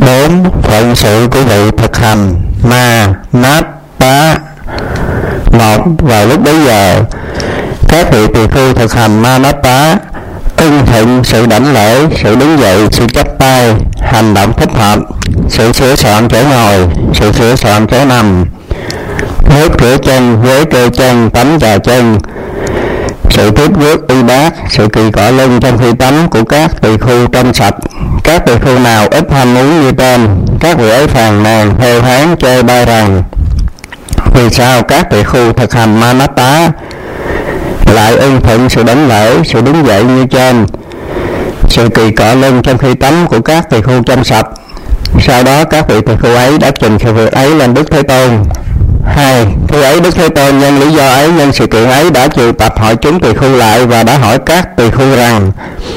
4. Phận sự của vị thực hành ma nát tá. 1. Vào lúc bấy giờ, các vị tỳ khưu thực hành ma nát tá ưng thuận sự đảnh lễ, sự đứng dậy, sự chắp tay, hành động thích hợp, sự sửa soạn chỗ ngồi, sự sửa soạn chỗ nằm, nước rửa chân, ghế kê chân, tắm trà chân, sự tiếp rước y bát, sự kỳ cọ lưng trong khi tắm của các tỳ khưu trong sạch. Các tỳ khưu nào ít ham muốn như trên, các vị ấy phàn nàn theo tháng chê bai rằng: vì sao các tỳ khưu thực hành ma nát tá lại ưng thuận sự đảnh lễ, sự đứng dậy như trên, sự kỳ cọ lưng trong khi tắm của các tỳ khưu trong sạch? Sau đó các vị tỳ khưu ấy đã trình sự việc ấy lên Đức Thế Tôn. 2. Khi ấy Đức Thế Tôn nhân lý do ấy, nhân sự kiện ấy, đã triệu tập hội chúng tỳ khưu lại và đã hỏi các tỳ khưu rằng: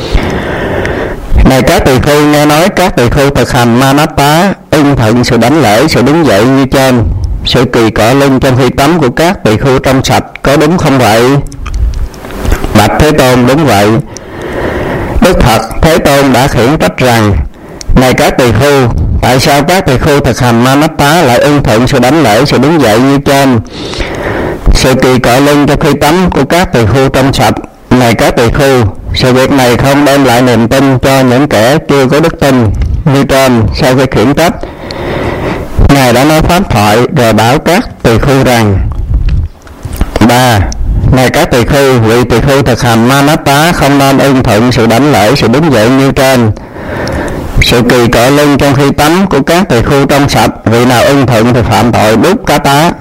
này các tỳ khưu, nghe nói các tỳ khưu thực hành ma nát tá ưng thuận sự đảnh lễ, sự đứng dậy như trên, sự kỳ cọ lưng trong khi tắm của các tỳ khưu trong sạch, có đúng không vậy? Bạch Thế Tôn: đúng vậy. Đức Phật Thế Tôn đã khiển trách rằng: này các tỳ khưu, tại sao các tỳ khưu thực hành ma nát tá lại ưng thuận sự đảnh lễ, sự đứng dậy như trên, sự kỳ cọ lưng trong khi tắm của các tỳ khưu trong sạch? Này các tỳ khưu, sự việc này không đem lại niềm tin cho những kẻ chưa có đức tin như trên. Sau khi khiển trách, Ngài đã nói pháp thoại rồi bảo các tỳ khưu rằng: 3. Này các tỳ khưu, vị tỳ khưu thực hành ma nát tá không nên ưng thuận sự đảnh lễ, sự đứng dậy như trên, sự kỳ cọ lưng trong khi tắm của các tỳ khưu trong sạch. Vị nào ưng thuận thì phạm tội đúc cá tá.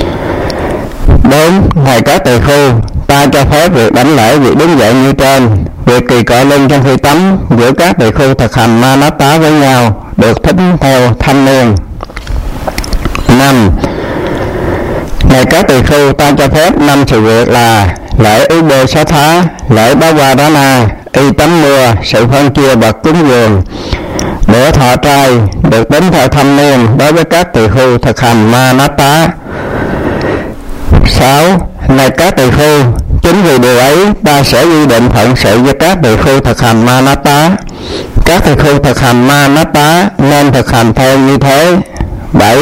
4. Này các tỳ khưu, ta cho phép việc đảnh lễ, việc đứng dậy như trên, việc kỳ cọ lưng trong khi tắm giữa các tỳ khưu thực hành ma nát tá với nhau được thính theo thanh niên. 5. Này các tỳ khưu, ta cho phép 5 sự việc là lễ ưu bê xá thá, lễ bá hoa đá na, y tắm mưa, sự phân chia vật cúng dường, bữa thọ trai được tính theo thanh niên đối với các tỳ khưu thực hành ma nát tá. 6. Này các tỳ khưu, chính vì điều ấy ta sẽ quy định phận sự cho các tỳ khưu thực hành ma nát tá. Các tỳ khưu thực hành ma nát tá nên thực hành theo như thế. 7.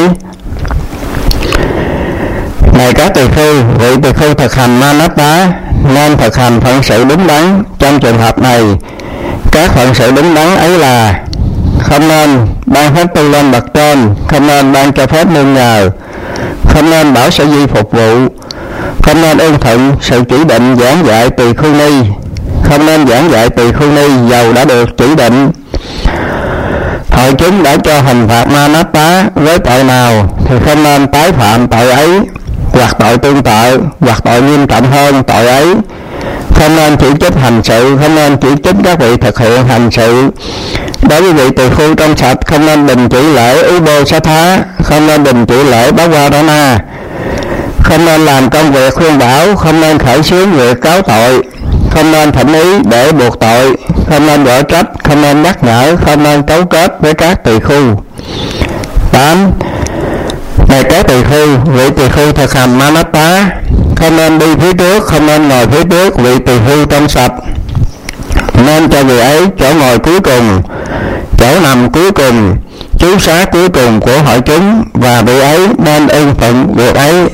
Này các tỳ khưu, vị tỳ khưu thực hành ma nát tá nên thực hành phận sự đúng đắn. Trong trường hợp này, các phận sự đúng đắn ấy là: không nên ban phép tu lên bậc trên, không nên ban cho phép nương nhờ, không nên bảo sở di phục vụ, không nên ưng thuận sự chỉ định giảng dạy tỳ khưu ni, không nên giảng dạy tỳ khưu ni dầu đã được chỉ định. Hội chúng đã cho hình phạt ma nát tá với tội nào thì không nên tái phạm tội ấy, hoặc tội tương tự, hoặc tội nghiêm trọng hơn tội ấy. Không nên chỉ trích hành sự, không nên chỉ trích các vị thực hiện hành sự. Đối với vị tỳ khưu trong sạch, không nên đình chỉ lễ ưu bô xá thá, không nên đình chỉ lễ bá hoa đá na, không nên làm công việc khuyên bảo, không nên khởi xướng việc cáo tội, không nên thỉnh ý để buộc tội, không nên gõ trách, không nên nhắc nhở, không nên cấu kết với các tỳ khưu. 8. Này các tỳ khưu, vị tỳ khưu thực hành ma nát tá không nên đi phía trước, không nên ngồi phía trước vị tỳ khưu trong sạch, nên cho vị ấy chỗ ngồi cuối cùng, chỗ nằm cuối cùng, trú xá cuối cùng của hội chúng, và vị ấy nên ưng thuận việc ấy.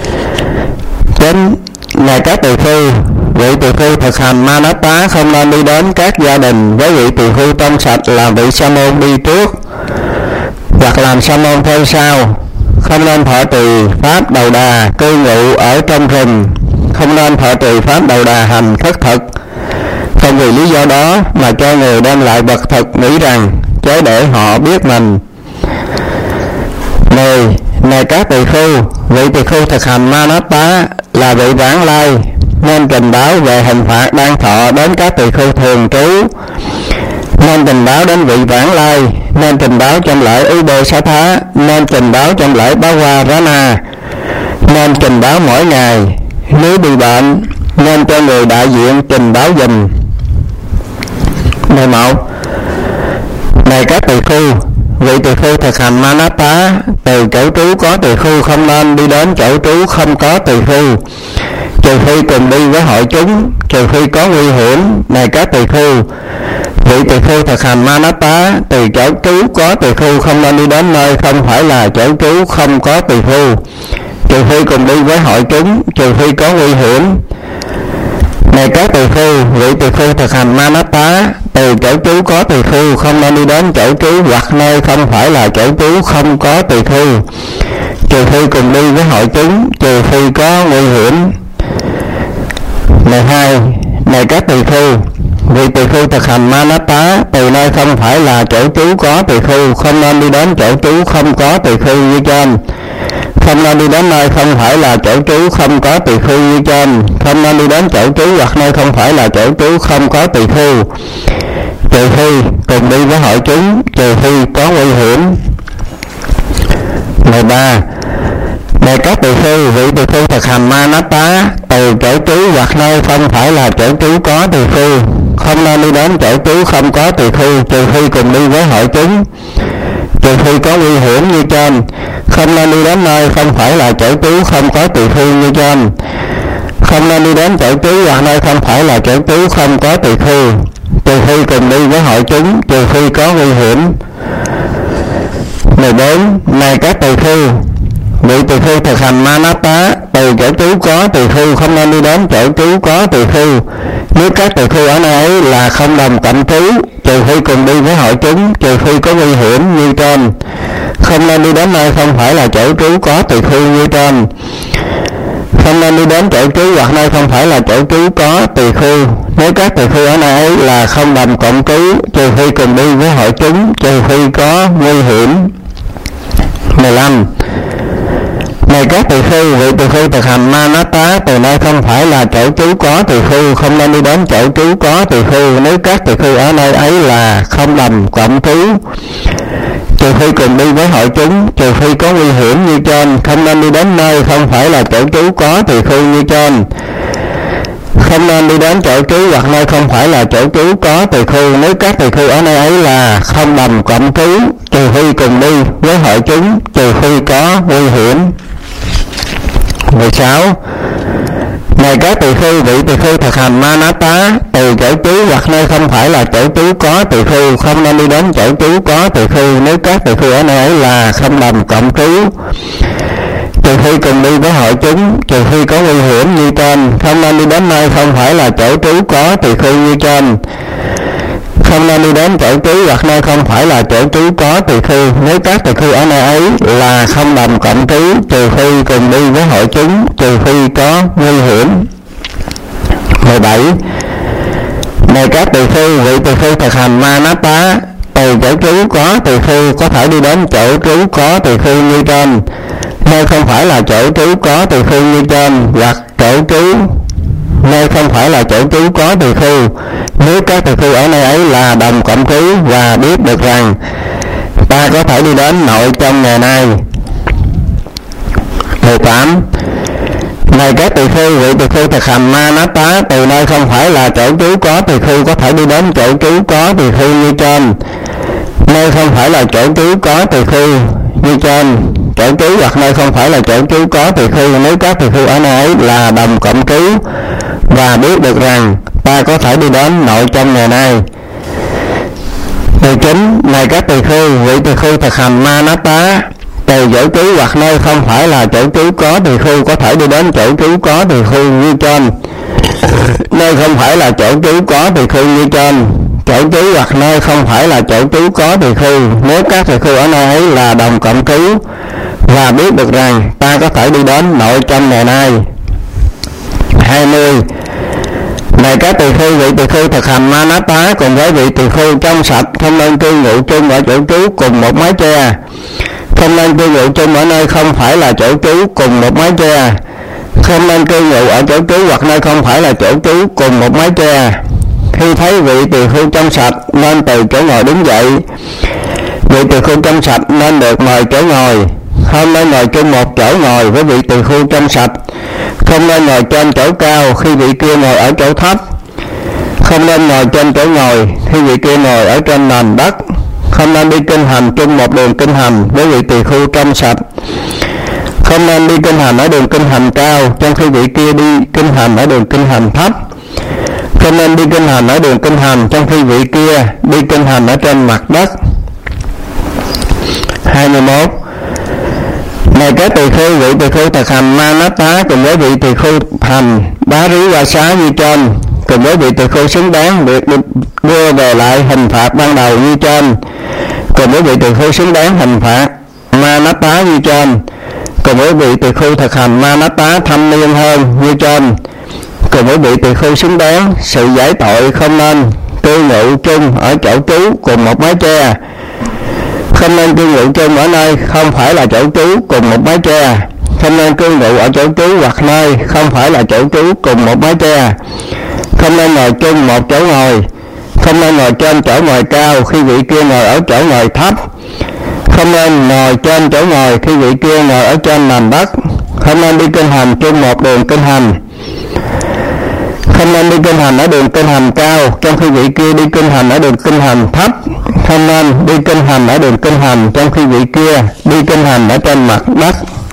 9. Này các tỳ khưu, vị tỳ khưu thực hành ma nát tá không nên đi đến các gia đình với vị tỳ khưu trong sạch làm vị sa môn đi trước, hoặc làm sa môn theo sau. Không nên thọ trì pháp đầu đà cư ngụ ở trong rừng, không nên thọ trì pháp đầu đà hành khất thực. Không vì lý do đó mà cho người đem lại vật thực nghĩ rằng chớ để họ biết mình. 10. Này các tỳ khưu, vị tỳ khưu thực hành ma nát tá là vị vãng lai nên trình báo về hình phạt đang thọ đến các tỳ khưu thường trú, nên trình báo đến vị vãng lai, nên trình báo trong lễ ưu bô xá thá, nên trình báo trong lễ bá hoa đá na, nên trình báo mỗi ngày. Nếu bị bệnh nên cho người đại diện trình báo giùm. 11. Này các tỳ khưu, vị tỳ khưu thực hành ma nát tá từ chỗ trú có tỳ khưu không nên đi đến chỗ trú không có tỳ khưu, trừ phi cùng đi với hội chúng, trừ phi có nguy hiểm. Này các tỳ khưu, vị tỳ khưu thực hành Manassa, từ chỗ trú có tỳ khưu không nên đi đến nơi không phải là chỗ trú không có tỳ khưu, trừ phi cùng đi với hội chúng, trừ phi có nguy hiểm. Này các tỳ khưu, vị tỳ khưu thực hành Manassa, từ chỗ trú có tỳ khưu không nên đi đến chỗ trú hoặc nơi không phải là chỗ trú không có tỳ khưu, trừ phi cùng đi với hội chúng, trừ phi có nguy hiểm. Này hai, này các tỳ khưu, vị tỳ khưu thực hành Manassa, từ nơi không phải là chỗ trú có tỳ khưu không nên đi đến chỗ trú không có tỳ khưu như trên, không nên đi đến nơi không phải là chỗ trú không có tỳ khưu như trên, không nên đi đến chỗ trú hoặc nơi không phải là chỗ trú không có tỳ khưu, trừ phi cùng đi với hội chúng, trừ phi có nguy hiểm. 13. Này các tỳ khưu, vị tỳ khưu thực hành Manassa, từ chỗ trú hoặc nơi không phải là chỗ trú có tỳ khưu không nên đi đến chỗ trú không có tỳ khưu, trừ phi cùng đi với hội chúng, trừ phi có nguy hiểm như trên, không nên đi đến nơi không phải là chỗ trú không có tỳ khưu như trên, không nên đi đến chỗ trú hoặc nơi không phải là chỗ trú không có tỳ khưu, trừ phi cùng đi với hội chúng, trừ phi có nguy hiểm. 14. Này các tỳ khưu, vị tỳ khưu thực hành Manassa, từ chỗ trú có tỳ khưu không nên đi đến chỗ trú có tỳ khưu, nếu các tỳ khưu ở nơi ấy là không đồng cẩm trú, trừ phi cùng đi với hội chúng, trừ phi có nguy hiểm như trên, không nên đi đến nơi không phải là chỗ trú có tỳ khưu như trên, không nên đi đến chỗ trú hoặc nơi không phải là chỗ trú có tỳ khưu, nếu các tỳ khưu ở nơi ấy là không đồng cộng trú, trừ phi cùng đi với hội chúng, trừ phi có nguy hiểm. 15. Này các tỳ khưu, vị tỳ khưu thực hành Manassa, từ nơi không phải là chỗ trú có tỳ khưu không nên đi đến chỗ trú có tỳ khưu, nếu các tỳ khưu ở nơi ấy là không đồng cộng trú, trừ phi cùng đi với hội chúng, trừ phi có nguy hiểm như trên, không nên đi đến nơi không phải là chỗ trú có tỳ khưu như trên, không nên đi đến chỗ trú hoặc nơi không phải là chỗ trú có tỳ khưu, nếu các tỳ khưu ở nơi ấy là không đồng cộng trú, trừ phi cùng đi với hội chúng, trừ phi có nguy hiểm. 16. Này các tỳ khưu, vị tỳ khưu thực hành Manassa, từ chỗ trú hoặc nơi không phải là chỗ trú có tỳ khưu không nên đi đến chỗ trú có tỳ khưu, nếu các tỳ khưu ở nơi ấy là không đồng cộng trú, trừ phi cùng đi với hội chúng, trừ phi có nguy hiểm như trên, không nên đi đến nơi không phải là chỗ trú có tỳ khưu như trên, không nên đi đến chỗ trú hoặc nơi không phải là chỗ trú có tỳ khưu, nếu các tỳ khưu ở nơi ấy là không đồng cộng trú, trừ phi cùng đi với hội chúng, trừ phi có nguy hiểm. 17. Này các tỳ khưu, vị tỳ khưu thực hành Manassa, từ chỗ trú có tỳ khưu có thể đi đến chỗ trú có tỳ khưu như trên, nơi không phải là chỗ trú có tỳ khưu như trên, hoặc chỗ trú nơi không phải là chỗ trú có tỳ khưu, nếu các tỳ khưu ở nơi ấy là đồng cộng trú và biết được rằng ta có thể đi đến nội trong ngày nay. 18. Này các tỳ khưu, vị tỳ khưu thực hành Manassa, từ nơi không phải là chỗ trú có tỳ khưu có thể đi đến chỗ trú có tỳ khưu như trên, nơi không phải là chỗ trú có tỳ khưu như trên, chỗ trú hoặc nơi không phải là chỗ trú có tỳ khưu, nếu các tỳ khưu ở nơi ấy là đồng cộng trú và biết được rằng ta có thể đi đến nội trong ngày nay. 19. Này các tỳ khưu, vị tỳ khưu thực hành Manassa, từ chỗ trú hoặc nơi không phải là chỗ trú có tỳ khưu có thể đi đến chỗ trú có tỳ khưu như trên, nơi không phải là chỗ trú có tỳ khưu như trên, chỗ trú hoặc nơi không phải là chỗ trú có tỳ khưu, nếu các tỳ khưu ở nơi ấy là đồng cộng trú và biết được rằng ta có thể đi đến nội trong ngày nay. 20. Này các tỳ khưu, vị tỳ khưu thực hành Manassa cùng với vị tỳ khưu trong sạch không nên cư ngụ chung ở chỗ trú cùng một mái che, không nên cư ngụ chung ở nơi không phải là chỗ trú cùng một mái che, không nên cư ngụ ở chỗ trú hoặc nơi không phải là chỗ trú cùng một mái che. Khi thấy vị tỳ khưu trong sạch nên từ chỗ ngồi đứng dậy, vị tỳ khưu trong sạch nên được mời chỗ ngồi, không nên ngồi chung một chỗ ngồi với vị tỳ khưu trong sạch, không nên ngồi trên chỗ cao khi vị kia ngồi ở chỗ thấp, không nên ngồi trên chỗ ngồi khi vị kia ngồi ở trên nền đất, không nên đi kinh hành chung một đường kinh hành với vị tỳ khưu trong sạch, Không nên đi kinh hành ở đường kinh hành cao, trong khi vị kia đi kinh hành ở đường kinh hành thấp. Không nên đi kinh hành ở đường kinh hành, trong khi vị kia đi kinh hành ở trên mặt đất. 21. Này các tỳ khưu, vị tỳ khưu thực hành Manasta cùng với vị tỳ khưu hành Bá Rí Gia Xá như trên, cùng với vị tỳ khưu xứng đáng việc đưa về lại hình phạt ban đầu như trên, cùng với vị tỳ khưu xứng đáng hình phạt Manasta như trên, cùng với vị tỳ khưu thực hành Manasta thâm niên hơn như trên, cùng với vị tỳ khưu xứng đáng sự giải tội. Không nên cư ngụ chung ở chỗ trú cùng một mái che. Không nên cư ngụ chung ở nơi không phải là chỗ trú cùng một mái che. Không nên cư ngụ ở chỗ trú hoặc nơi không phải là chỗ trú cùng một mái che. Không nên ngồi chung một chỗ ngồi. Không nên ngồi trên chỗ ngồi cao khi vị kia ngồi ở chỗ ngồi thấp. Không nên ngồi trên chỗ ngồi khi vị kia ngồi ở trên nền đất. Không nên đi kinh hành chung một đường kinh hành. Không nên đi kinh hành ở đường kinh hành cao, trong khi vị kia đi kinh hành ở đường kinh hành thấp. Không nên đi kinh hành ở đường kinh hành, trong khi vị kia đi kinh hành ở trên mặt đất.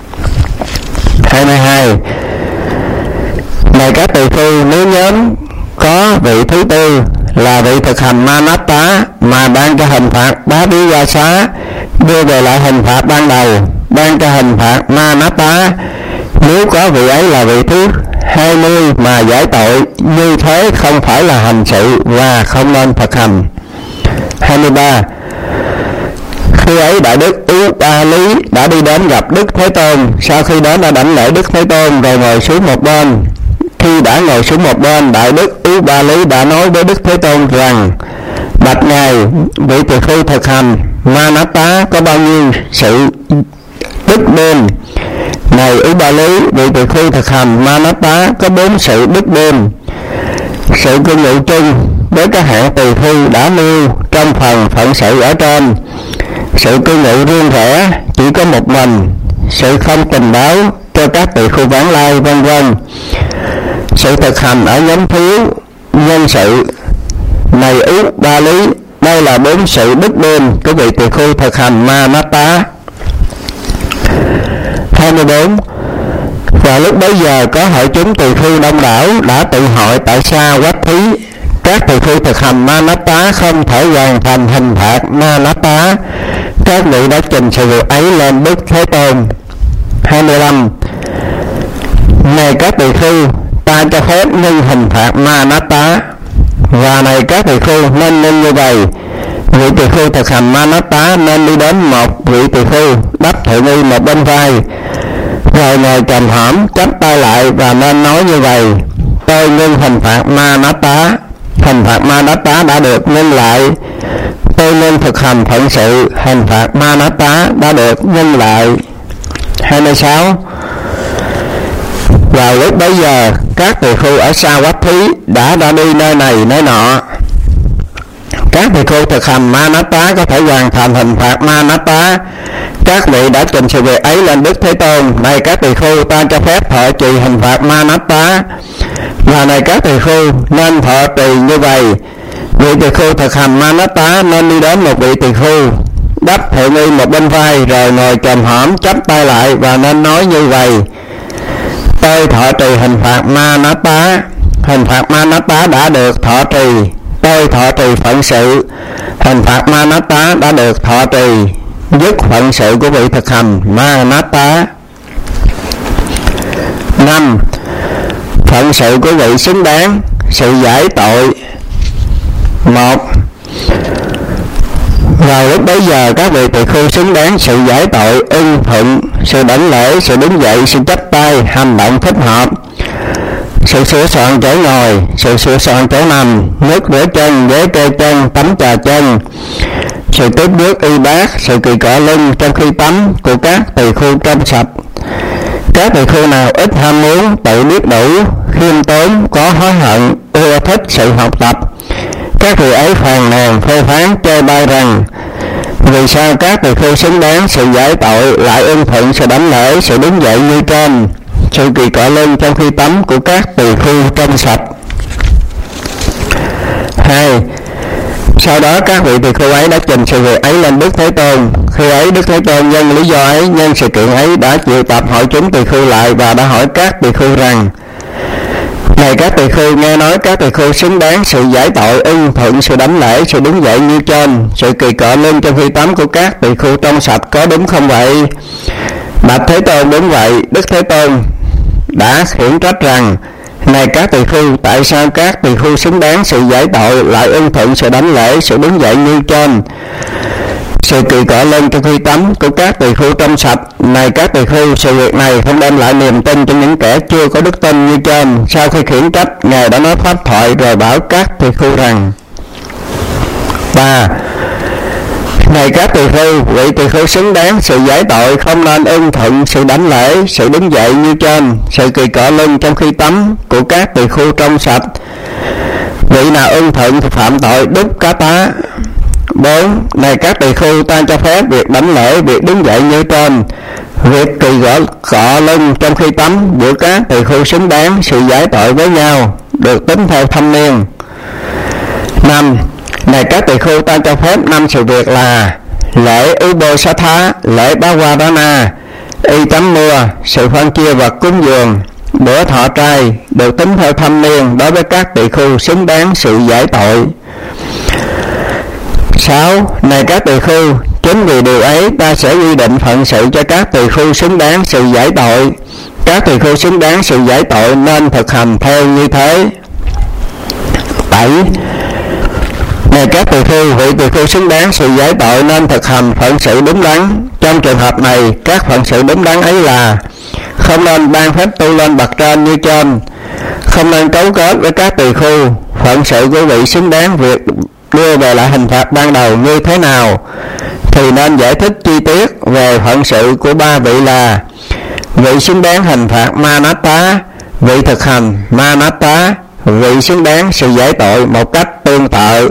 22. Này các tỳ khưu, nếu nhóm có vị thứ tư là vị thực hành Manasta mà ban cho hình phạt Bá Rí Gia Xá đưa về lại hình phạt ban đầu, ban cho hình phạt Manasta, nếu có vị ấy là vị thứ 20 mà giải tội, như thế không phải là hành sự và không nên thực hành. 23. Khi ấy Đại Đức Ú Ba Lý đã đi đến gặp Đức Thế Tôn. Sau khi đến đã đảnh lễ Đức Thế Tôn rồi ngồi xuống một bên. Khi đã ngồi xuống một bên, Đại Đức Ú Ba Lý đã nói với Đức Thế Tôn rằng: bạch Ngài, vị tỳ khưu thực hành Manasta có bao nhiêu sự đức đêm? Này Ú Ba Lý, vị tỳ khưu thực hành Manasta có 4 sự đức đêm. Sự cư ngụ chung với các hạng tỳ khưu đã nêu trong phần phận sự ở trên. Sự cư ngụ riêng rẽ chỉ có một mình. Sự không tình báo cho các tỳ khưu vãng lai, vân vân. Sự thực hành ở nhóm thiếu nhân sự. Này Ú Ba Lý, đây là 4 sự đức đêm của vị tỳ khưu thực hành Manasta. 24. Và lúc bấy giờ có hội chúng tỳ khưu đông đảo đã tự hỏi tại sao Quách Thí các tỳ khưu thực hành Manasta không thể hoàn thành hình phạt Manasta. Các vị đã trình sự việc ấy lên Đức Thế Tôn. 25. Này các tỳ khưu, ta cho phép ngưng hình phạt Manasta. Và này các tỳ khưu, nên như vậy. Vị tỳ khưu thực hành Manasta nên đi đến một vị tỳ khưu đắp thượng y một bên vai, rồi ngồi trầm hõm chắp tay lại và nên nói như vậy: tôi ngưng hình phạt Manasta. Hình phạt Manasta đã được ngưng lại. Tôi nên thực hành phận sự. Hình phạt Manasta đã được ngưng lại. 26. Vào lúc bấy giờ, các tỳ khưu ở xa Quách Thí đã đi nơi này nơi nọ. Các tỳ khưu thực hành Manasta có thể hoàn thành hình phạt Manasta. Các vị đã trình sự việc ấy lên Đức Thế Tôn. Này các tỳ khưu, ta cho phép thọ trì hình phạt Manasta. Và này các tỳ khưu, nên thọ trì như vậy. Vị tỳ khưu thực hành Manasta nên đi đến một vị tỳ khưu đắp thượng y một bên vai, rồi ngồi chồm hõm chắp tay lại và nên nói như vậy: tôi thọ trì hình phạt Manasta. Hình phạt Manasta đã được thọ trì. Tôi thọ trì phận sự. Hình phạt Manasta đã được thọ trì. Dứt phận sự của vị thực hành Manasta. 5. Phận sự của vị xứng đáng sự giải tội. 1. Vào lúc bấy giờ, các vị tỳ khưu xứng đáng sự giải tội ưng thuận sự đảnh lễ, sự đứng dậy, sự chắp tay, hành động thích hợp, sự sửa soạn chỗ ngồi, sự sửa soạn chỗ nằm, nước rửa chân, ghế kê chân, tắm trà chân, sự tiếp nước y bát, sự kỳ cọ lưng trong khi tắm của các tỳ khưu trong sạch. Các tỳ khưu nào ít ham muốn, tự biết đủ, khiêm tốn, có hối hận, ưa thích sự học tập, các vị ấy phàn nàn phê phán chê bai rằng: vì sao các tỳ khưu xứng đáng sự giải tội lại ưng thuận sự đảnh lễ, sự đứng dậy như trên, sự kỳ cọ lưng trong khi tắm của các tỳ khưu trong sạch. 2. Sau đó các vị tỳ khưu ấy đã trình sự việc ấy lên Đức Thế Tôn. Khi ấy Đức Thế Tôn nhân lý do ấy, nhân sự kiện ấy đã triệu tập hội chúng tỳ khưu lại và đã hỏi các tỳ khưu rằng: này các tỳ khưu, nghe nói các tỳ khưu xứng đáng sự giải tội, ưng thuận sự đảnh lễ, sự đứng dậy như trên, sự kỳ cọ lưng trong khi tắm của các tỳ khưu trong sạch, có đúng không vậy? Bạch Thế Tôn: đúng vậy. Đức Thế Tôn đã khiển trách rằng: này các tỳ khưu, tại sao các tỳ khưu xứng đáng sự giải tội lại ưng thuận sự đảnh lễ, sự đứng dậy như trên, sự kỳ cọ lưng trong khi tắm của các tỳ khưu trong sạch? Này các tỳ khưu, sự việc này không đem lại niềm tin cho những kẻ chưa có đức tin như trên. Sau khi khiển trách, Ngài đã nói pháp thoại rồi bảo các tỳ khưu rằng: 3. Này các tỳ khưu, vị tỳ khưu xứng đáng sự giải tội không nên ưng thuận sự đảnh lễ, sự đứng dậy như trên, sự kỳ cọ lưng trong khi tắm của các tỳ khưu trong sạch. Vị nào ưng thuận thì phạm tội đúc cá tá. 4. Này các tỳ khưu, ta cho phép việc đảnh lễ, việc đứng dậy như trên, việc kỳ cọ lưng trong khi tắm giữa các tỳ khưu xứng đáng sự giải tội với nhau, được tính theo thâm niên. 5. Này các tỳ khưu, ta cho phép 5 sự việc là: lễ Ubosatha, lễ Bawarana, y tắm mưa, sự phân chia vật cúng dường, bữa thọ trai, được tính theo thâm niên đối với các tỳ khưu xứng đáng sự giải tội. 6. Này các tỳ khưu, chính vì điều ấy ta sẽ quy định phận sự cho các tỳ khưu xứng đáng sự giải tội. Các tỳ khưu xứng đáng sự giải tội nên thực hành theo như thế. 7. Này các tỳ khưu, vị tỳ khưu xứng đáng sự giải tội nên thực hành phận sự đúng đắn. Trong trường hợp này, các phận sự đúng đắn ấy là: không nên ban phép tu lên bậc trên như trên, không nên cấu kết với các tỳ khưu. Phận sự của vị xứng đáng việc đưa về lại hình phạt ban đầu như thế nào thì nên giải thích chi tiết về phận sự của 3 vị là: vị xứng đáng hình phạt Manatta, vị thực hành Manatta, vị xứng đáng sự giải tội một cách tương tự.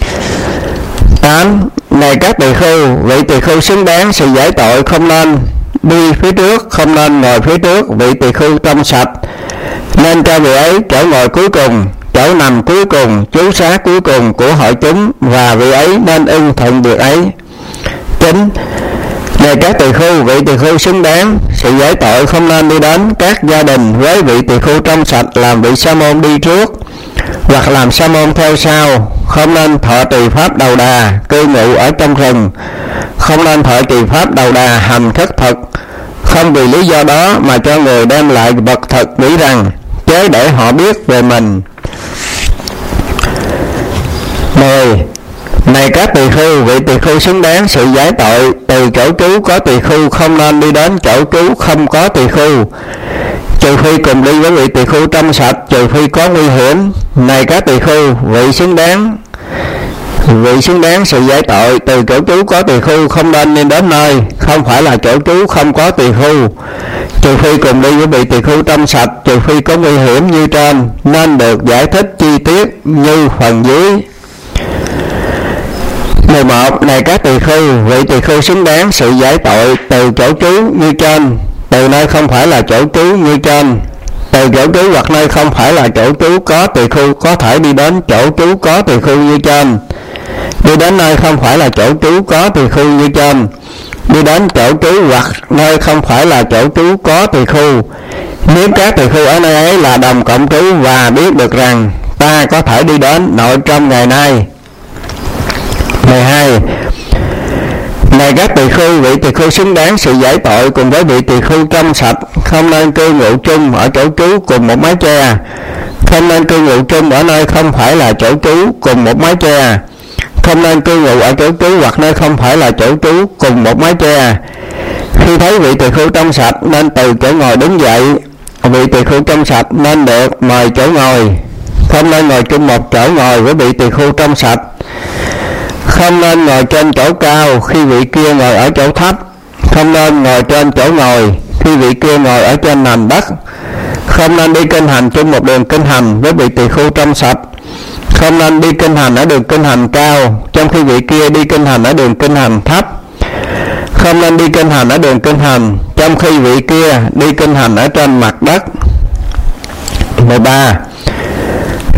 8. Này các tỳ khưu, vị tỳ khưu xứng đáng sự giải tội không nên đi phía trước, không nên ngồi phía trước vị tỳ khưu trong sạch, nên cho vị ấy chỗ ngồi cuối cùng, chỗ nằm cuối cùng, trú xá cuối cùng của hội chúng, và vị ấy nên ưng thuận việc ấy. 9. Này các tỳ khưu, vị tỳ khưu xứng đáng sự giải tội không nên đi đến các gia đình với vị tỳ khưu trong sạch làm vị sa môn đi trước, hoặc làm sa môn theo sau. Không nên thọ trì pháp đầu đà, cư ngụ ở trong rừng. Không nên thọ trì pháp đầu đà, hành khất thực. Không vì lý do đó mà cho người đem lại vật thực nghĩ rằng chớ để họ biết về mình. 10. Này các tỳ khưu, vị tỳ khưu xứng đáng sự giải tội từ chỗ trú có tỳ khưu không nên đi đến chỗ trú không có tỳ khưu, trừ phi cùng đi với vị tỳ khưu trong sạch, trừ phi có nguy hiểm. Này các tỳ khưu, vị xứng đáng sự giải tội từ chỗ trú có tỳ khưu không nên đi đến nơi không phải là chỗ trú không có tỳ khưu, trừ phi cùng đi với vị tỳ khưu trong sạch, trừ phi có nguy hiểm như trên, nên được giải thích chi tiết như phần dưới. 11. Này các tỳ khưu, vị tỳ khưu xứng đáng sự giải tội từ chỗ trú như trên, từ nơi không phải là chỗ trú như trên. Từ chỗ trú hoặc nơi không phải là chỗ trú có tỳ khưu có thể đi đến chỗ trú có tỳ khưu như trên. Đi đến nơi không phải là chỗ trú có tỳ khưu như trên. Đi đến chỗ trú hoặc nơi không phải là chỗ trú có tỳ khưu, nếu các tỳ khưu ở nơi ấy là đồng cộng trú và biết được rằng ta có thể đi đến nội trong ngày nay. 12. Này các tỳ khưu, vị tỳ khưu xứng đáng sự giải tội cùng với vị tỳ khưu trong sạch không nên cư ngụ chung ở chỗ trú cùng một mái che. Không nên cư ngụ chung ở nơi không phải là chỗ trú cùng một mái che. Không nên cư ngụ ở chỗ trú hoặc nơi không phải là chỗ trú cùng một mái che. Khi thấy vị tỳ khưu trong sạch nên từ chỗ ngồi đứng dậy. Vị tỳ khưu trong sạch nên được mời chỗ ngồi. Không nên ngồi chung một chỗ ngồi với vị tỳ khưu trong sạch. Không nên ngồi trên chỗ cao khi vị kia ngồi ở chỗ thấp. Không nên ngồi trên chỗ ngồi khi vị kia ngồi ở trên nền đất. Không nên đi kinh hành chung một đường kinh hành với vị tỳ khưu trong sạch. Không nên đi kinh hành ở đường kinh hành cao trong khi vị kia đi kinh hành ở đường kinh hành thấp. Không nên đi kinh hành ở đường kinh hành trong khi vị kia đi kinh hành ở trên mặt đất. 13.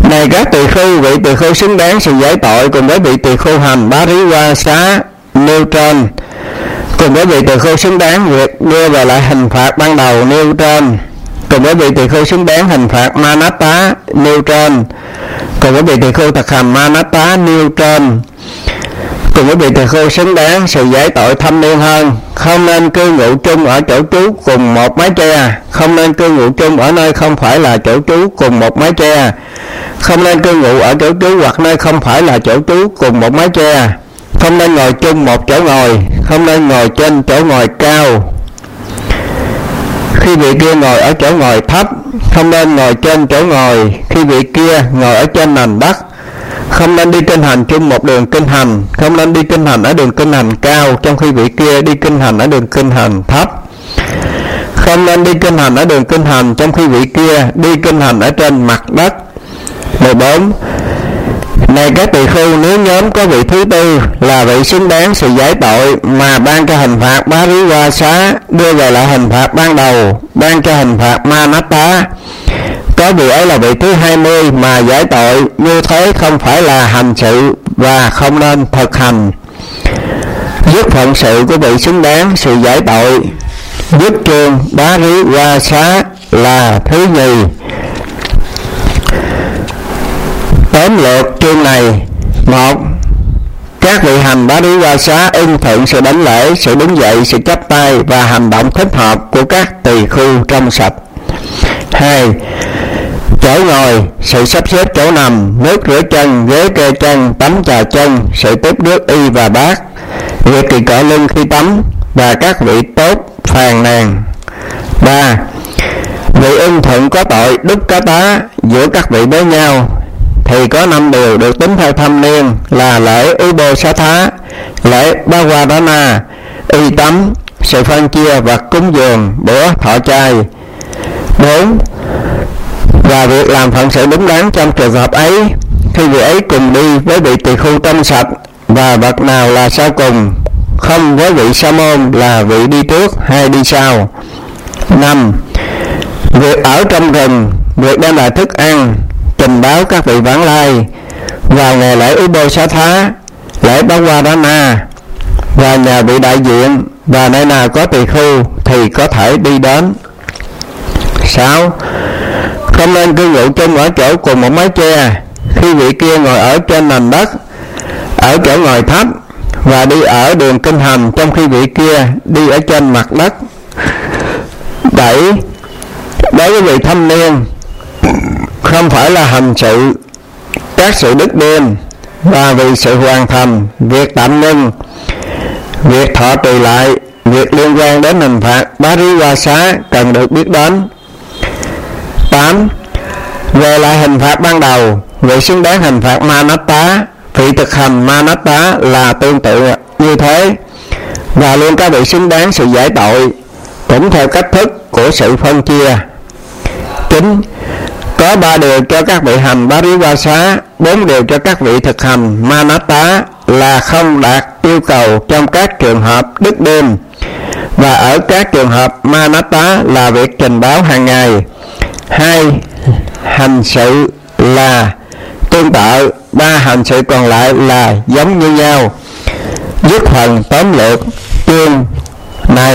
Này các tỳ khưu, vị tỳ khưu xứng đáng sự giải tội cùng với vị tỳ khưu hành bá rí qua xá nêu trên, cùng với vị tỳ khưu xứng đáng việc đưa về lại hình phạt ban đầu nêu trên, cùng với vị tỳ khưu xứng đáng hình phạt Manatta nêu trên, cùng với vị tỳ khưu thực hành Manatta nêu trên, cùng với vị tỳ khưu xứng đáng sự giải tội thâm niên hơn. Không nên cư ngụ chung ở chỗ trú cùng một mái tre, không nên cư ngụ chung ở nơi không phải là chỗ trú cùng một mái tre, không nên cư ngụ ở chỗ trú hoặc nơi không phải là chỗ trú cùng một mái tre, không nên ngồi chung một chỗ ngồi, không nên ngồi trên chỗ ngồi cao khi vị kia ngồi ở chỗ ngồi thấp, không nên ngồi trên chỗ ngồi khi vị kia ngồi ở trên nền đất, không nên đi kinh hành chung một đường kinh hành, không nên đi kinh hành ở đường kinh hành cao trong khi vị kia đi kinh hành ở đường kinh hành thấp, không nên đi kinh hành ở đường kinh hành trong khi vị kia đi kinh hành ở trên mặt đất. 14. Này các tỳ khưu, nếu nhóm có vị thứ tư là vị xứng đáng sự giải tội mà ban cho hình phạt bá rí qua xá đưa về lại hình phạt ban đầu, ban cho hình phạt Manatta, có vị ấy là vị thứ 20 mà giải tội, như thế không phải là hành sự và không nên thực hành. Dứt phận sự của vị xứng đáng sự giải tội, dứt chương bá rí qua xá là thứ nhì. Tóm lược chương này: 1. Các vị hành bá rí qua xá ưng thuận sự đảnh lễ, sự đứng dậy, sự chắp tay và hành động thích hợp của các tỳ khưu trong sạch. 2. Chỗ ngồi, sự sắp xếp chỗ nằm, nước rửa chân, ghế kê chân, tắm trà chân, sự tiếp nước y và bát, việc kỳ cọ lưng khi tắm và các vị tốt phàn nàn. 3. Vị ưng thuận có tội đúc cá tá giữa các vị với nhau thì có 5 điều được tính theo thâm niên là lễ Ubosatha, lễ Bhawadana, y tắm, sự phân chia vật cúng dường, bữa thọ chay. 4. Và việc làm phận sự đúng đắn trong trường hợp ấy khi vị ấy cùng đi với vị tỳ khưu trong sạch và bậc nào là sau cùng, không với vị sa môn là vị đi trước hay đi sau. 5. Việc ở trong rừng, việc đem lại thức ăn, trình báo các vị vãng lai vào ngày lễ Ubosatha, lễ Bhawadana và nhà vị đại diện và nơi nào có tỳ khưu thì có thể đi đến. 6. Không nên cư ngụ chung ở chỗ cùng một mái tre khi vị kia ngồi ở trên nền đất, ở chỗ ngồi thấp và đi ở đường kinh hành trong khi vị kia đi ở trên mặt đất. 7. Đối với vị thâm niên, không phải là hành sự các sự đức điên và vì sự hoàn thành việc tạm ngưng, việc thọ trì lại, việc liên quan đến hình phạt bá rí qua xá cần được biết đến. 8. Về lại hình phạt ban đầu, vị xứng đáng hình phạt Manatta, vị thực hành Manatta là tương tự như thế và luôn các vị xứng đáng sự giải tội cũng theo cách thức của sự phân chia. 9. Có 3 điều cho các vị hành bá rí qua xá, 4 điều cho các vị thực hành Manatta là không đạt yêu cầu trong các trường hợp đức đêm, và ở các trường hợp Manatta là việc trình báo hàng ngày. 2. Hành sự là tương tự, 3 hành sự còn lại là giống như nhau. Dứt phần tóm lược chương này.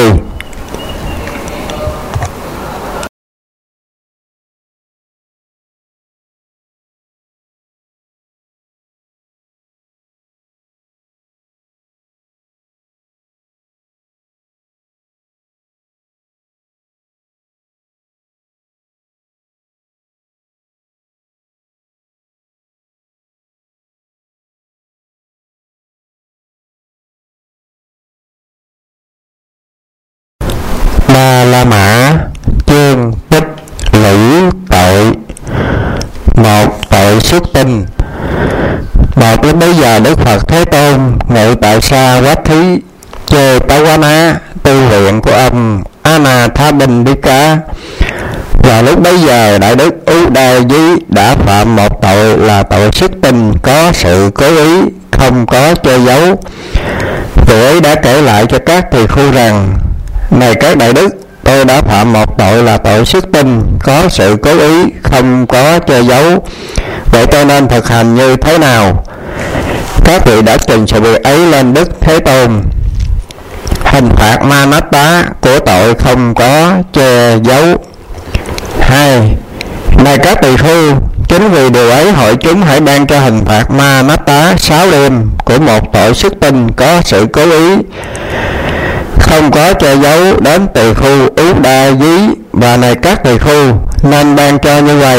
Ba La Mã chương tích lũy tội. 1. Tội xuất tinh. Một, lúc bấy giờ Đức Phật Thế Tôn ngự tại Sa Quát Thí Chê Tawana, tu viện của ông Anathapindika. Và lúc bấy giờ Đại Đức Udayi đã phạm một tội là tội xuất tinh có sự cố ý, không có che giấu. Vị ấy đã kể lại cho các tỳ khưu rằng: Này các đại đức, tôi đã phạm một tội là tội xuất tinh có sự cố ý, không có che giấu. Vậy tôi nên thực hành như thế nào? Các vị đã trình sự việc ấy lên Đức Thế Tôn. Hình phạt ma nát tá của tội không có che giấu. 2. Này các tỳ khưu, chính vì điều ấy hội chúng hãy ban cho hình phạt ma nát tá 6 đêm của một tội xuất tinh có sự cố ý, không có che giấu đến tỳ khưu Ú Đa Dí. Và này các tỳ khưu, nên ban cho như vậy.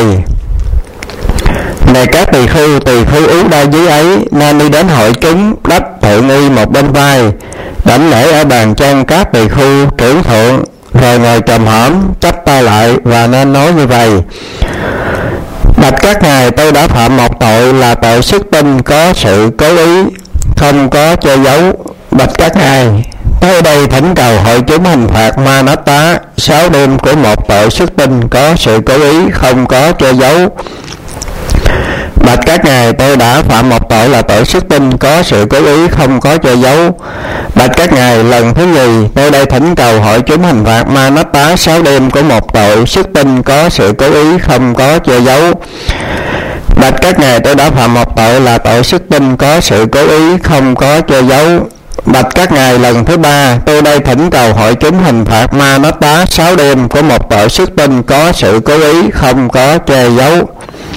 Này các tỳ khưu Ú Đa Dí ấy nên đi đến hội chúng, đắp thượng y một bên vai, đảnh lễ ở bàn chân các tỳ khưu trưởng thượng, rồi ngồi chồm hổm chắp tay lại và nên nói như vậy: bạch các ngài, tôi đã phạm một tội là tội xuất tinh có sự cố ý, không có che giấu. Bạch các ngài, tôi đây thỉnh cầu hội chúng hình phạt ma nát tá 6 đêm của một tội xuất tinh có sự cố ý, không có che giấu. Bạch các ngài, tôi đã phạm một tội là tội xuất tinh có sự cố ý, không có che giấu. Bạch các ngài, lần thứ nhì tôi đây thỉnh cầu hội chúng hình phạt ma nát tá 6 đêm của một tội xuất tinh có sự cố ý, không có che giấu. Bạch các ngài, tôi đã phạm một tội là tội xuất tinh có sự cố ý, không có che giấu. Bạch các ngài, lần thứ ba tôi đây thỉnh cầu hội chúng hình phạt ma nát tá 6 đêm của một tội xuất tinh có sự cố ý, không có che giấu.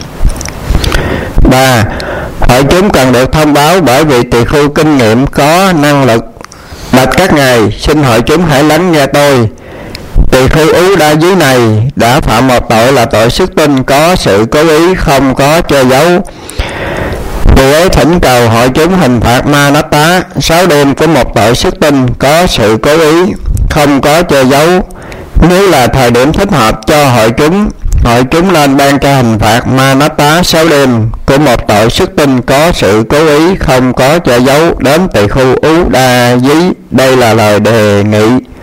3. Hội chúng cần được thông báo bởi vị tỳ khưu kinh nghiệm có năng lực. Bạch các ngài, xin hội chúng hãy lắng nghe tôi. Tỳ khưu Ú Đa Dí này đã phạm một tội là tội xuất tinh có sự cố ý, không có che giấu. Vì ấy thỉnh cầu hội chúng hình phạt ma nát tá 6 đêm của một tội xuất tinh có sự cố ý, không có che giấu. Nếu là thời điểm thích hợp cho hội chúng nên ban cho hình phạt ma nát tá 6 đêm của một tội xuất tinh có sự cố ý, không có che giấu đến tỳ khưu Ú Đa Dí. Đây là lời đề nghị.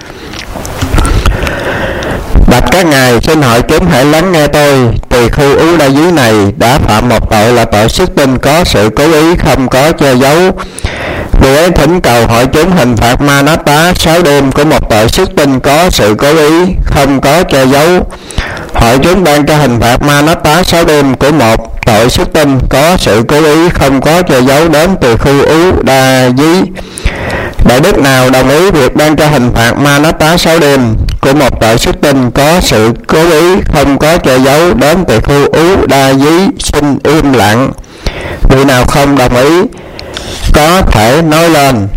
Bạch các ngài, xin hội chúng hãy lắng nghe tôi. Tỳ khưu Ú Đa Dí này đã phạm một tội là tội xuất tinh có sự cố ý, không có che giấu. Vì ấy thỉnh cầu hội chúng hình phạt ma nát tá 6 đêm của một tội xuất tinh có sự cố ý, không có che giấu. Hội chúng ban cho hình phạt ma nát tá 6 đêm của một tội xuất tinh có sự cố ý, không có che giấu đến tỳ khưu Ú Đa Dí. Đại đức nào đồng ý việc ban cho hình phạt ma nát tá 6 đêm của một tội xuất tinh có sự cố ý, không có che giấu đến tỳ khưu Ú Đa Dí xin im lặng. Vị nào không đồng ý có thể nói lên.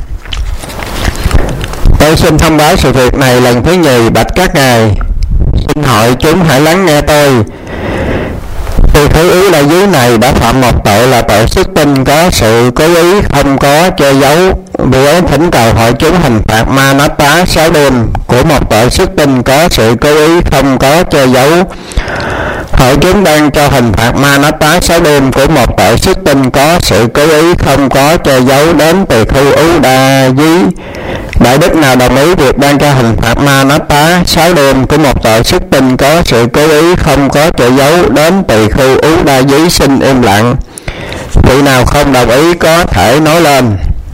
Tôi xin thông báo sự việc này lần thứ nhì. Bạch các ngài, xin hội chúng hãy lắng nghe tôi. Tỳ khưu Ú Đa Dí này đã phạm một tội là tội xuất tinh có sự cố ý, không có che giấu. Vì ấy thỉnh cầu hội chúng hình phạt ma nát tá 6 đêm của một tội xuất tinh có sự cố ý, không có che giấu. Hội chúng ban cho hình phạt ma nát tá 6 đêm của một tội xuất tinh có sự cố ý, không có che giấu đến tỳ khưu Ú Đa Dí. Đại đức nào đồng ý việc ban cho hình phạt ma nát tá 6 đêm của một tội xuất tinh có sự cố ý, không có che giấu đến tỳ khưu Ú Đa Dí xin im lặng. Vị nào không đồng ý có thể nói lên.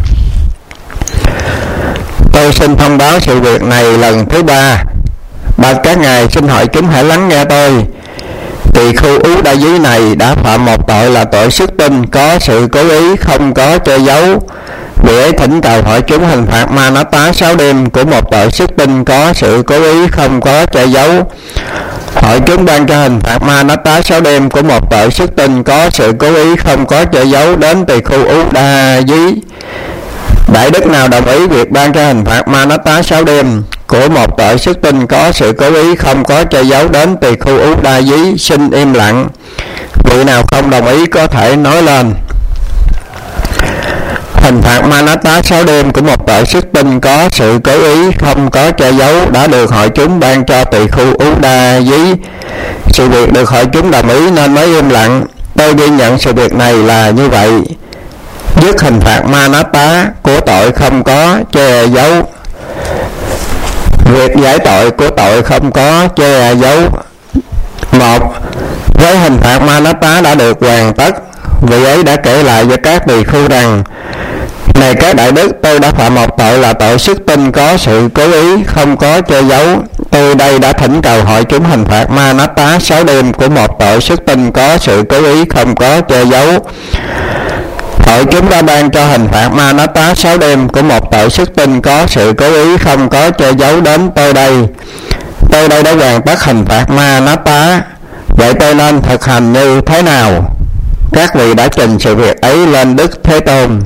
Tôi xin thông báo sự việc này lần thứ ba. Bạch các ngài, xin hội chúng hãy lắng nghe tôi. Tỳ khưu Ú Đa Dí này đã phạm một tội là tội xuất tinh có sự cố ý, không có che giấu. Vì ấy thỉnh cầu hội chúng hình phạt ma nát tá 6 đêm của một tội xuất tinh có sự cố ý, không có che giấu. Hội chúng ban cho hình phạt ma nát tá 6 đêm của một tội xuất tinh có sự cố ý, không có che giấu đến tỳ khưu Ú Đa Dí. Đại đức nào đồng ý việc ban cho hình phạt ma nát tá 6 đêm của một tội xuất tinh có sự cố ý, không có che giấu đến tỳ khưu Ú Đa Dí xin im lặng. Vị nào không đồng ý có thể nói lên. Hình phạt ma nát tá 6 đêm của một tội xuất tinh có sự cố ý, không có che giấu đã được hội chúng ban cho tỳ khưu Ú Đa Dí. Sự việc được hội chúng đồng ý nên mới im lặng. Tôi ghi nhận sự việc này là như vậy. Dứt hình phạt ma nát tá của tội không có che giấu. Việc giải tội của tội không có che giấu. 1. Với hình phạt ma nát tá đã được hoàn tất, vị ấy đã kể lại cho các tỳ khưu rằng: này các đại đức, tôi đã phạm một tội là tội xuất tinh có sự cố ý, không có che giấu. Tôi đây đã thỉnh cầu hội chúng hình phạt Ma Nát Tá 6 đêm của một tội xuất tinh có sự cố ý không có che giấu. Hội chúng đã ban cho hình phạt Ma Nát Tá 6 đêm của một tội xuất tinh có sự cố ý không có che giấu đến tôi đây. Tôi đây đã hoàn tất hình phạt Ma Nát Tá. Vậy tôi nên thực hành như thế nào? Các vị đã trình sự việc ấy lên Đức Thế Tôn.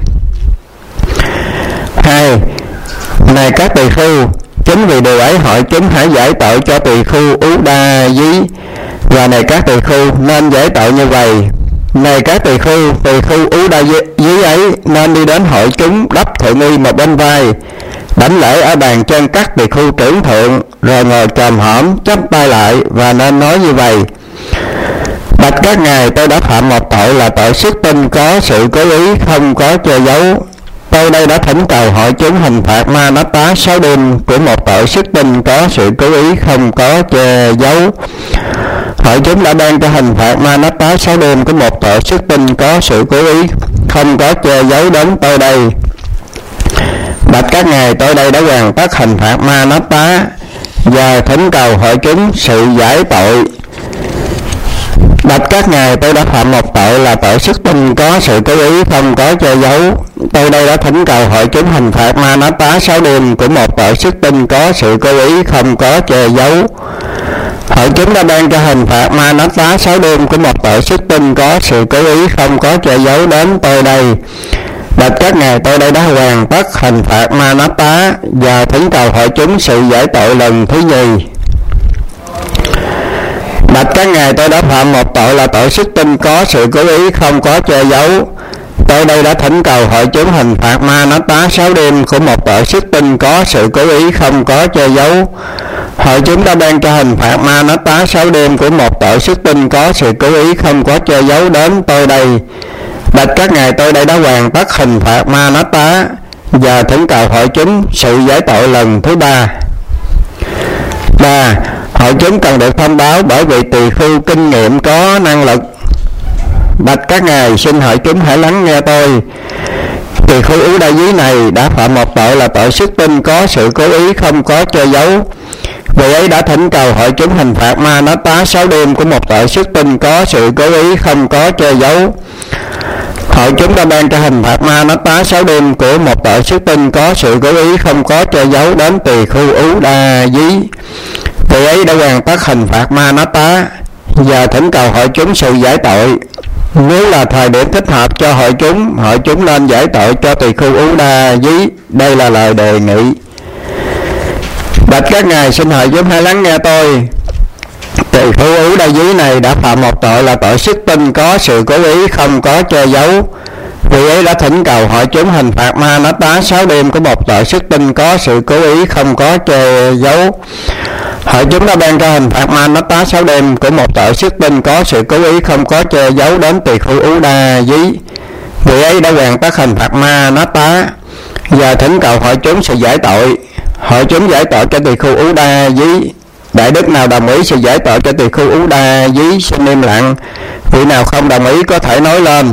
2. Này các tỳ khưu, chính vì điều ấy hội chúng hãy giải tội cho tỳ khưu Ú Đa Dí. Và này các tỳ khưu nên giải tội như vậy. Này các tỳ khưu Ú Đa Dí ấy nên đi đến hội chúng đắp thượng y một bên vai, đảnh lễ ở bàn chân các tỳ khưu trưởng thượng, rồi ngồi chồm hổm chắp tay lại và nên nói như vậy: Bạch các ngài, tôi đã phạm một tội là tội xuất tinh có sự cố ý không có che giấu. Tôi đây đã thỉnh cầu hội chúng hình phạt Ma Nát Tá 6 đêm của một tội xuất tinh có sự cố ý không có che giấu. Hội chúng đã ban cho hình phạt Ma Nát Tá 6 đêm của một tội xuất tinh có sự cố ý không có che giấu đến tôi đây. Bạch các ngài, tôi đây đã hoàn tất hình phạt Ma Nát Tá và thỉnh cầu hội chúng sự giải tội. Bạch các ngài, tôi đã phạm một tội là tội xuất tinh có sự cố ý không có che giấu. Tôi đây đã thỉnh cầu hội chúng hình phạt Ma Nát Tá 6 đêm của một tội xuất tinh có sự cố ý không có che giấu. Hội chúng đã ban cho hình phạt Ma Nát Tá 6 đêm của một tội xuất tinh có sự cố ý không có che giấu đến tôi đây. Bạch các ngài, tôi đây đã hoàn tất hình phạt Ma Nát Tá và thỉnh cầu hội chúng sự giải tội lần thứ nhì. Bạch các ngài, tôi đã phạm một tội là tội xuất tinh có sự cố ý không có che giấu. Tôi đây đã thỉnh cầu hội chúng hình phạt Ma Nát Tá 6 đêm của một tội xuất tinh có sự cố ý không có che giấu. Hội chúng đã ban cho hình phạt Ma Nát Tá 6 đêm của một tội xuất tinh có sự cố ý không có che giấu đến tôi đây. Bạch các ngài, tôi đây đã hoàn tất hình phạt Ma Nát Tá và thỉnh cầu hội chúng sự giải tội lần thứ ba. 3. Hội chúng cần được thông báo bởi vị tỳ khưu kinh nghiệm có năng lực. Bạch các ngài, xin hội chúng hãy lắng nghe tôi. Tỳ khưu Ú Đa Dí này đã phạm một tội là tội xuất tinh có sự cố ý không có che giấu. Vị ấy đã thỉnh cầu hội chúng hình phạt Ma Nát Tá 6 đêm của một tội xuất tinh có sự cố ý không có che giấu. Hội chúng đã ban cho hình phạt Ma Nát Tá 6 đêm của một tội xuất tinh có sự cố ý không có che giấu đến tỳ khưu Ú Đa Dí. Vị ấy đã hoàn tất hình phạt Ma Nát Tá và thỉnh cầu hội chúng sự giải tội. Nếu là thời điểm thích hợp cho hội chúng nên giải tội cho tỳ khưu Ú Đa Dí. Đây là lời đề nghị. Bạch các ngài, xin hội chúng hãy lắng nghe tôi. Tỳ khưu Ú Đa Dí này đã phạm một tội là tội xuất tinh có sự cố ý không có che giấu. Vị ấy đã thỉnh cầu hội chúng hình phạt Ma Nát Tá 6 đêm của một tội xuất tinh có sự cố ý không có che giấu. Hội chúng đã ban cho hình phạt Ma Nát Tá 6 đêm của một tội xuất tinh có sự cố ý không có che giấu đến tỳ khưu Ú Đa Dí. Vị ấy đã hoàn tất hình phạt Ma Nát Tá và thỉnh cầu hội chúng sự giải tội. Hội chúng giải tội cho tỳ khưu Ú Đa Dí. Đại đức nào đồng ý sự giải tội cho tỳ khưu Ú Đa Dí xin im lặng. Vị nào không đồng ý có thể nói lên.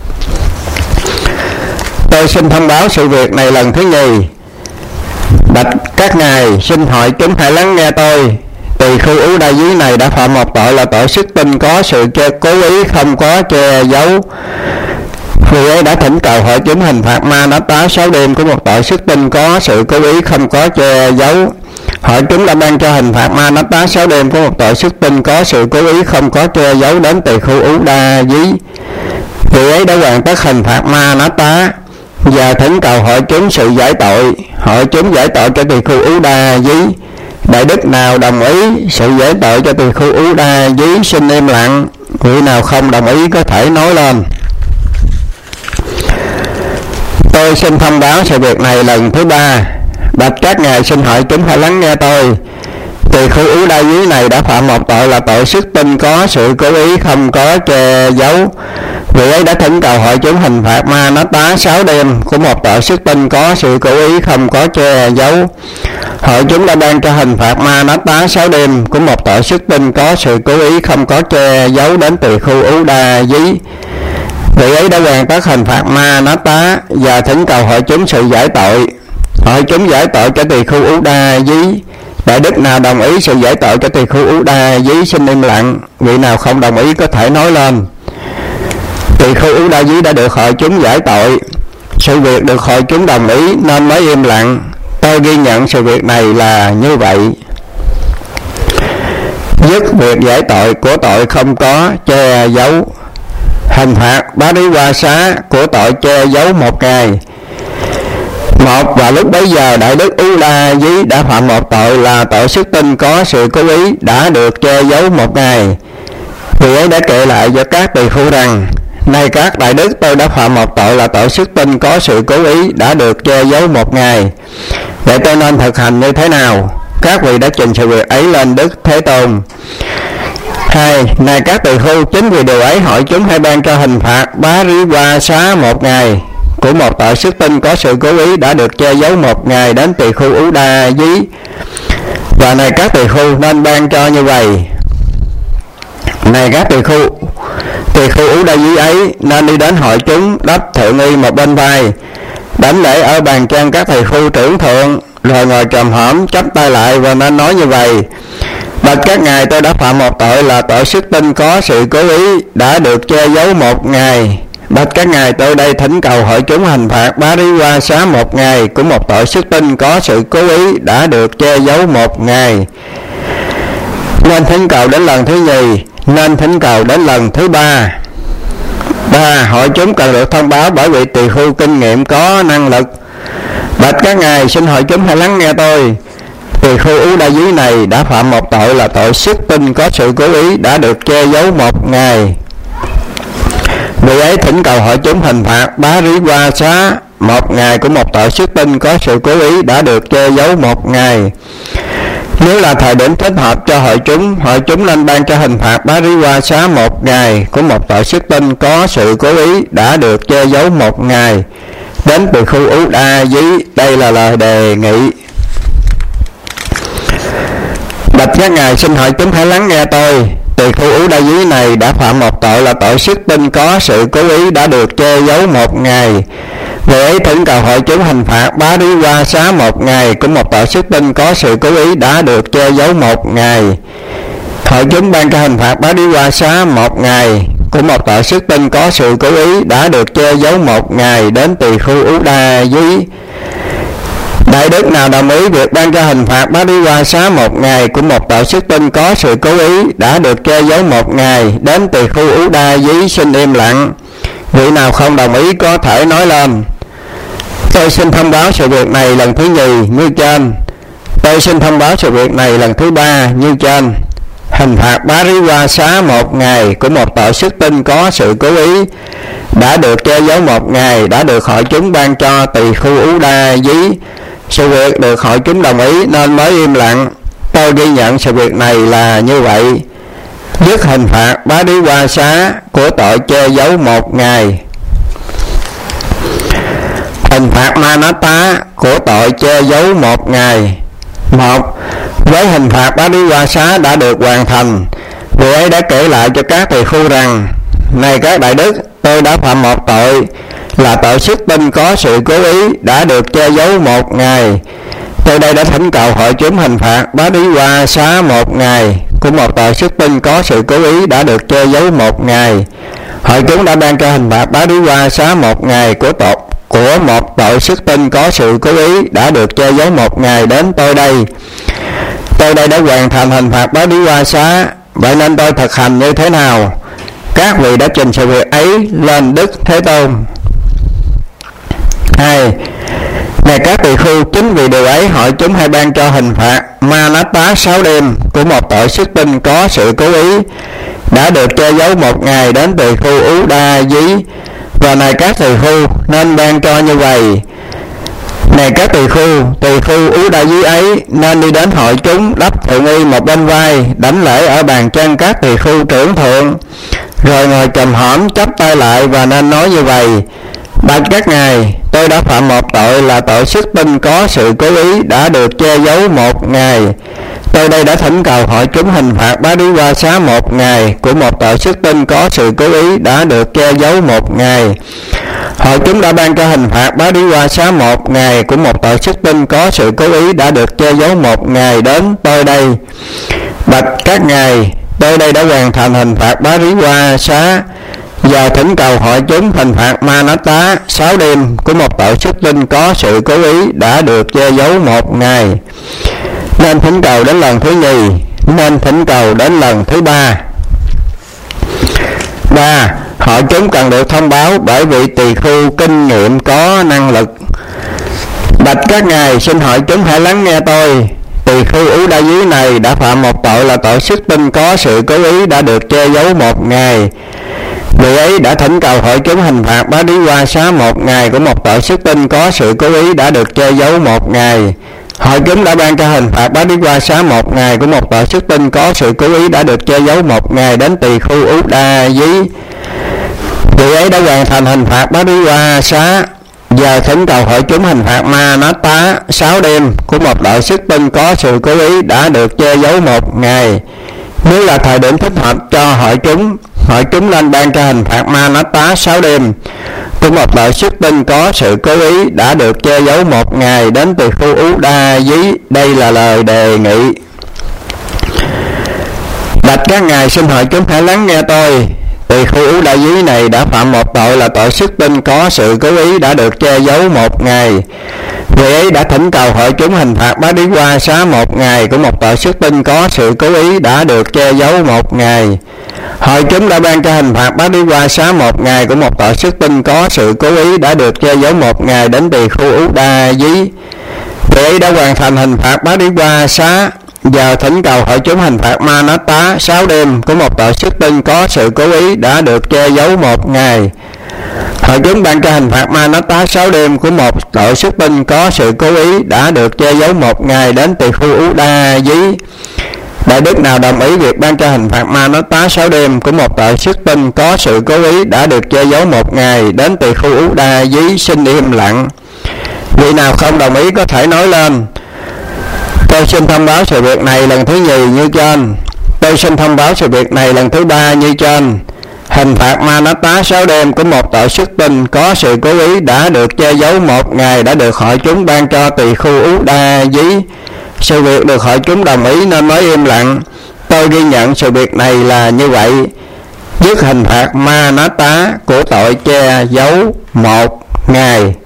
Tôi xin thông báo sự việc này lần thứ nhì. Bạch các ngài, xin hội chúng hãy lắng nghe tôi. Tỳ khưu Ú Đa Dí này đã phạm một tội là tội xuất tinh có sự cố ý không có che giấu. Vị ấy đã thỉnh cầu hội chúng hình phạt Ma Nát Tá 6 đêm của một tội xuất tinh có sự cố ý không có che giấu. Hội chúng đã ban cho hình phạt Ma Nát Tá 6 đêm của một tội xuất tinh có sự cố ý không có che giấu đến tỳ khưu Ú Đa Dí. Vị ấy đã hoàn tất hình phạt Ma Nát Tá và thỉnh cầu hội chúng sự giải tội. Hội chúng giải tội cho tỳ khưu Ú Đa Dí. Đại đức nào đồng ý sự giải tội cho tỳ khưu Ú Đa Dí xin im lặng. Vị nào không đồng ý có thể nói lên. Tôi xin thông báo sự việc này lần thứ ba. Bạch các ngài, xin hội chúng hãy lắng nghe tôi. Tỳ khưu Ú Đa Dí này đã phạm một tội là tội xuất tinh có sự cố ý không có che giấu. Vị ấy đã thỉnh cầu hội chúng hình phạt Ma Nát Tá 6 đêm của một tội xuất tinh có sự cố ý không có che giấu. Hội chúng đã ban cho hình phạt Ma Nát Tá 6 đêm của một tội xuất tinh có sự cố ý không có che giấu đến tỳ khưu Ú Đa Dí. Vị ấy đã hoàn tất hình phạt Ma Nát Tá và thỉnh cầu hội chúng sự giải tội. Hội chúng giải tội cho tỳ khưu Ú Đa Dí Đại đức nào đồng ý sự giải tội cho tỳ khưu Ú Đa Dí xin im lặng. Vị nào không đồng ý có thể nói lên. Tỳ khưu Ú Đa Dí đã được hội chúng giải tội. Sự việc được hội chúng đồng ý nên mới im lặng. Tôi ghi nhận sự việc này là như vậy. Dứt việc giải tội của tội không có che giấu. Hình phạt Bá Rí Qua Xá của tội che giấu 1 ngày. Một, và lúc bấy giờ Đại đức Ú Đa Dí đã phạm một tội là tội xuất tinh có sự cố ý đã được che giấu 1 ngày. Vì ấy đã kể lại cho các tỳ khưu rằng: này các đại đức, tôi đã phạm một tội là tội xuất tinh có sự cố ý đã được che giấu 1 ngày. Vậy tôi nên thực hành như thế nào? Các vị đã trình sự việc ấy lên Đức Thế Tôn. 2. Này các tỳ khưu, chính vì điều ấy hội chúng hay ban cho hình phạt Bá Rí Qua Xá 1 ngày của một tội xuất tinh có sự cố ý đã được che giấu 1 ngày đến tỳ khưu Ú Đa Dí. Và này các tỳ khưu nên ban cho như vậy. Này các tỳ khưu Ú Đa Dí ấy nên đi đến hội chúng, đắp thượng y một bên vai, đảnh lễ ở bàn chân các thầy khưu trưởng thượng, rồi ngồi trồm hổm chắp tay lại và nên nói như vậy: bạch các ngài, tôi đã phạm một tội là tội xuất tinh có sự cố ý đã được che giấu 1 ngày. Bạch các ngài, tôi đây thỉnh cầu hội chúng hình phạt Bá Rí Qua Xá 1 ngày của một tội xuất tinh có sự cố ý đã được che giấu 1 ngày. Nên thỉnh cầu đến lần thứ nhì, nên thỉnh cầu đến lần thứ 3. 3. Hội chúng cần được thông báo bởi vị tỳ khưu kinh nghiệm có năng lực: bạch các ngài, xin hội chúng hãy lắng nghe tôi. Tỳ khưu Ú Đa Dí này đã phạm một tội là tội xuất tinh có sự cố ý đã được che giấu 1 ngày. Vì ấy thỉnh cầu hội chúng hình phạt Bá Rí Qua Xá 1 ngày của một tội xuất tinh có sự cố ý đã được che giấu 1 ngày. Nếu là thời điểm thích hợp cho hội chúng nên ban cho hình phạt Bá Rí Qua Xá 1 ngày của một tội xuất tinh có sự cố ý đã được che giấu 1 ngày đến tỳ khưu Ú Đa Dí. Đây là lời đề nghị. Bạch các ngài, xin hội chúng hãy lắng nghe tôi. Tỳ khưu Ú Đa Dí này đã phạm một tội là tội xuất tinh có sự cố ý đã được che giấu 1 ngày. Vì ấy thỉnh cầu hội chúng hình phạt Bá Rí Qua Xá 1 ngày của một tội xuất tinh có sự cố ý đã được che giấu 1 ngày. Hội chúng ban cho hình phạt Bá Rí Qua Xá 1 ngày của một tội xuất tinh có sự cố ý đã được che giấu 1 ngày đến tỳ khưu Ú Đa Dí. Đại đức nào đồng ý việc ban cho hình phạt Bá Rí Qua Xá 1 ngày của một tội xuất tinh có sự cố ý đã được che giấu 1 ngày đến tỳ khưu Ú Đa Dí xin im lặng. Vị nào không đồng ý có thể nói lên. Tôi xin thông báo sự việc này lần thứ nhì như trên. Tôi xin thông báo sự việc này lần thứ 3 như trên. Hình phạt Bá Rí Qua Xá 1 ngày của một tội xuất tinh có sự cố ý đã được che giấu 1 ngày đã được hội chúng ban cho tỳ khưu Ú Đa Dí. Sự việc được hội chúng đồng ý nên mới im lặng. Tôi ghi nhận sự việc này là như vậy. Dứt hình phạt Bá Rí Qua Xá của tội che giấu 1 ngày. Hình phạt Ma Nát Tá của tội che giấu 1 ngày. 1. Với hình phạt Bá Rí Qua Xá đã được hoàn thành, vì ấy đã kể lại cho các tỳ khưu rằng: này các đại đức, tôi đã phạm một tội là tội xuất tinh có sự cố ý đã được che giấu 1 ngày. Tôi đây đã thỉnh cầu hội chúng hình phạt Bá Rí Qua Xá 1 ngày của một tội xuất tinh có sự cố ý đã được che giấu 1 ngày. Hội chúng đã ban cho hình phạt Bá Rí Qua Xá 1 ngày của một tội xuất tinh có sự cố ý đã được che giấu 1 ngày đến tôi đây. Tôi đây đã hoàn thành hình phạt Bá Rí Qua Xá. Vậy nên tôi thực hành như thế nào? Các vị đã trình sự việc ấy lên Đức Thế Tôn. 2. Này các tỳ khưu, chính vì điều ấy hội chúng hay ban cho hình phạt Ma Nát Tá 6 đêm của một tội xuất tinh có sự cố ý đã được che giấu 1 ngày đến tỳ khưu Ú Đa Dí. Và này các tỳ khưu nên ban cho như vậy. Này các tỳ khưu Ú Đa Dí ấy nên đi đến hội chúng, đắp thượng y một bên vai, đảnh lễ ở bàn chân các tỳ khưu trưởng thượng, rồi ngồi chồm hổm chắp tay lại và nên nói như vậy: bạch các ngài, tôi đã phạm một tội là tội xuất tinh có sự cố ý đã được che giấu 1 ngày. Tôi đây đã thỉnh cầu hội chúng hình phạt Bá Đí Qua Xá 1 ngày của một tội xuất tinh có sự cố ý đã được che giấu 1 ngày. Hội chúng đã ban cho hình phạt Bá Đí Qua Xá 1 ngày của một tội xuất tinh có sự cố ý đã được che giấu 1 ngày đến tôi đây. Bạch các ngài, tôi đây đã hoàn thành hình phạt Bá Đí Qua Xá và thỉnh cầu hội chúng hình phạt Ma Nát Tá 6 đêm của một tội xuất tinh có sự cố ý đã được che giấu 1 ngày. Nên thỉnh cầu đến lần thứ nhì, nên thỉnh cầu đến lần thứ ba. 3. Hội chúng cần được thông báo bởi vị tỳ khưu kinh nghiệm có năng lực. Bạch các ngài, xin hội chúng hãy lắng nghe tôi. Tỳ khưu Ú Đa Dí này đã phạm một tội là tội xuất tinh có sự cố ý đã được che giấu 1 ngày. Vị ấy đã thỉnh cầu hội chúng hình phạt Bá Đí Qua Xá 1 ngày của một tội xuất tinh có sự cố ý đã được che giấu 1 ngày. Hội chúng đã ban cho hình phạt Bá Đí Qua Xá 1 ngày của một tội xuất tinh có sự cố ý đã được che giấu 1 ngày đến tỳ khưu Ú Đa Dí. Vị ấy đã hoàn thành hình phạt Bá Đí Qua Xá và thỉnh cầu hội chúng hình phạt Ma Nát Tá 6 đêm của một tội xuất tinh có sự cố ý đã được che giấu 1 ngày. Nếu là thời điểm thích hợp cho hội chúng nên ban cho hình phạt Ma Nát Tá 6 đêm của một tội xuất tinh có sự cố ý đã được che giấu 1 ngày đến tỳ khưu Ú Đa Dí. Đây là lời đề nghị. Bạch các ngài, xin hội chúng hãy lắng nghe tôi. Tỳ khưu Ú Đa Dí này đã phạm một tội là tội xuất tinh có sự cố ý đã được che giấu 1 ngày. Vị ấy đã thỉnh cầu hội chúng hình phạt Bá Đí Qua Xá 1 ngày của một tội xuất tinh có sự cố ý đã được che giấu 1 ngày. Hội chúng đã ban cho hình phạt Bá Đí Qua Xá 1 ngày của một tội xuất tinh có sự cố ý đã được che giấu 1 ngày đến tỳ khưu Ú Đa Dí. Vị ấy đã hoàn thành hình phạt Bá Đí Qua Xá và thỉnh cầu hội chúng hình phạt Ma Nát Tá 6 đêm của một tội xuất tinh có sự cố ý đã được che giấu 1 ngày. Hội chúng ban cho hình phạt Ma Nát Tá 6 đêm của một tội xuất tinh có sự cố ý đã được che giấu 1 ngày đến tỳ khưu Ú Đa Dí. Đại đức nào đồng ý việc ban cho hình phạt Ma Nát Tá 6 đêm của một tội xuất tinh có sự cố ý đã được che giấu 1 ngày đến tỳ khưu Ú Đa Dí xin im lặng. Vị nào không đồng ý có thể nói lên. Tôi xin thông báo sự việc này lần thứ nhì như trên. Tôi xin thông báo sự việc này lần thứ ba như trên. Hình phạt Ma Nát Tá 6 đêm của một tội xuất tinh có sự cố ý đã được che giấu 1 ngày đã được hội chúng ban cho tỳ khưu Ú Đa Dí. Sự việc được hội chúng đồng ý nên mới im lặng. Tôi ghi nhận sự việc này là như vậy. Dứt hình phạt Ma Nát Tá của tội che giấu 1 ngày.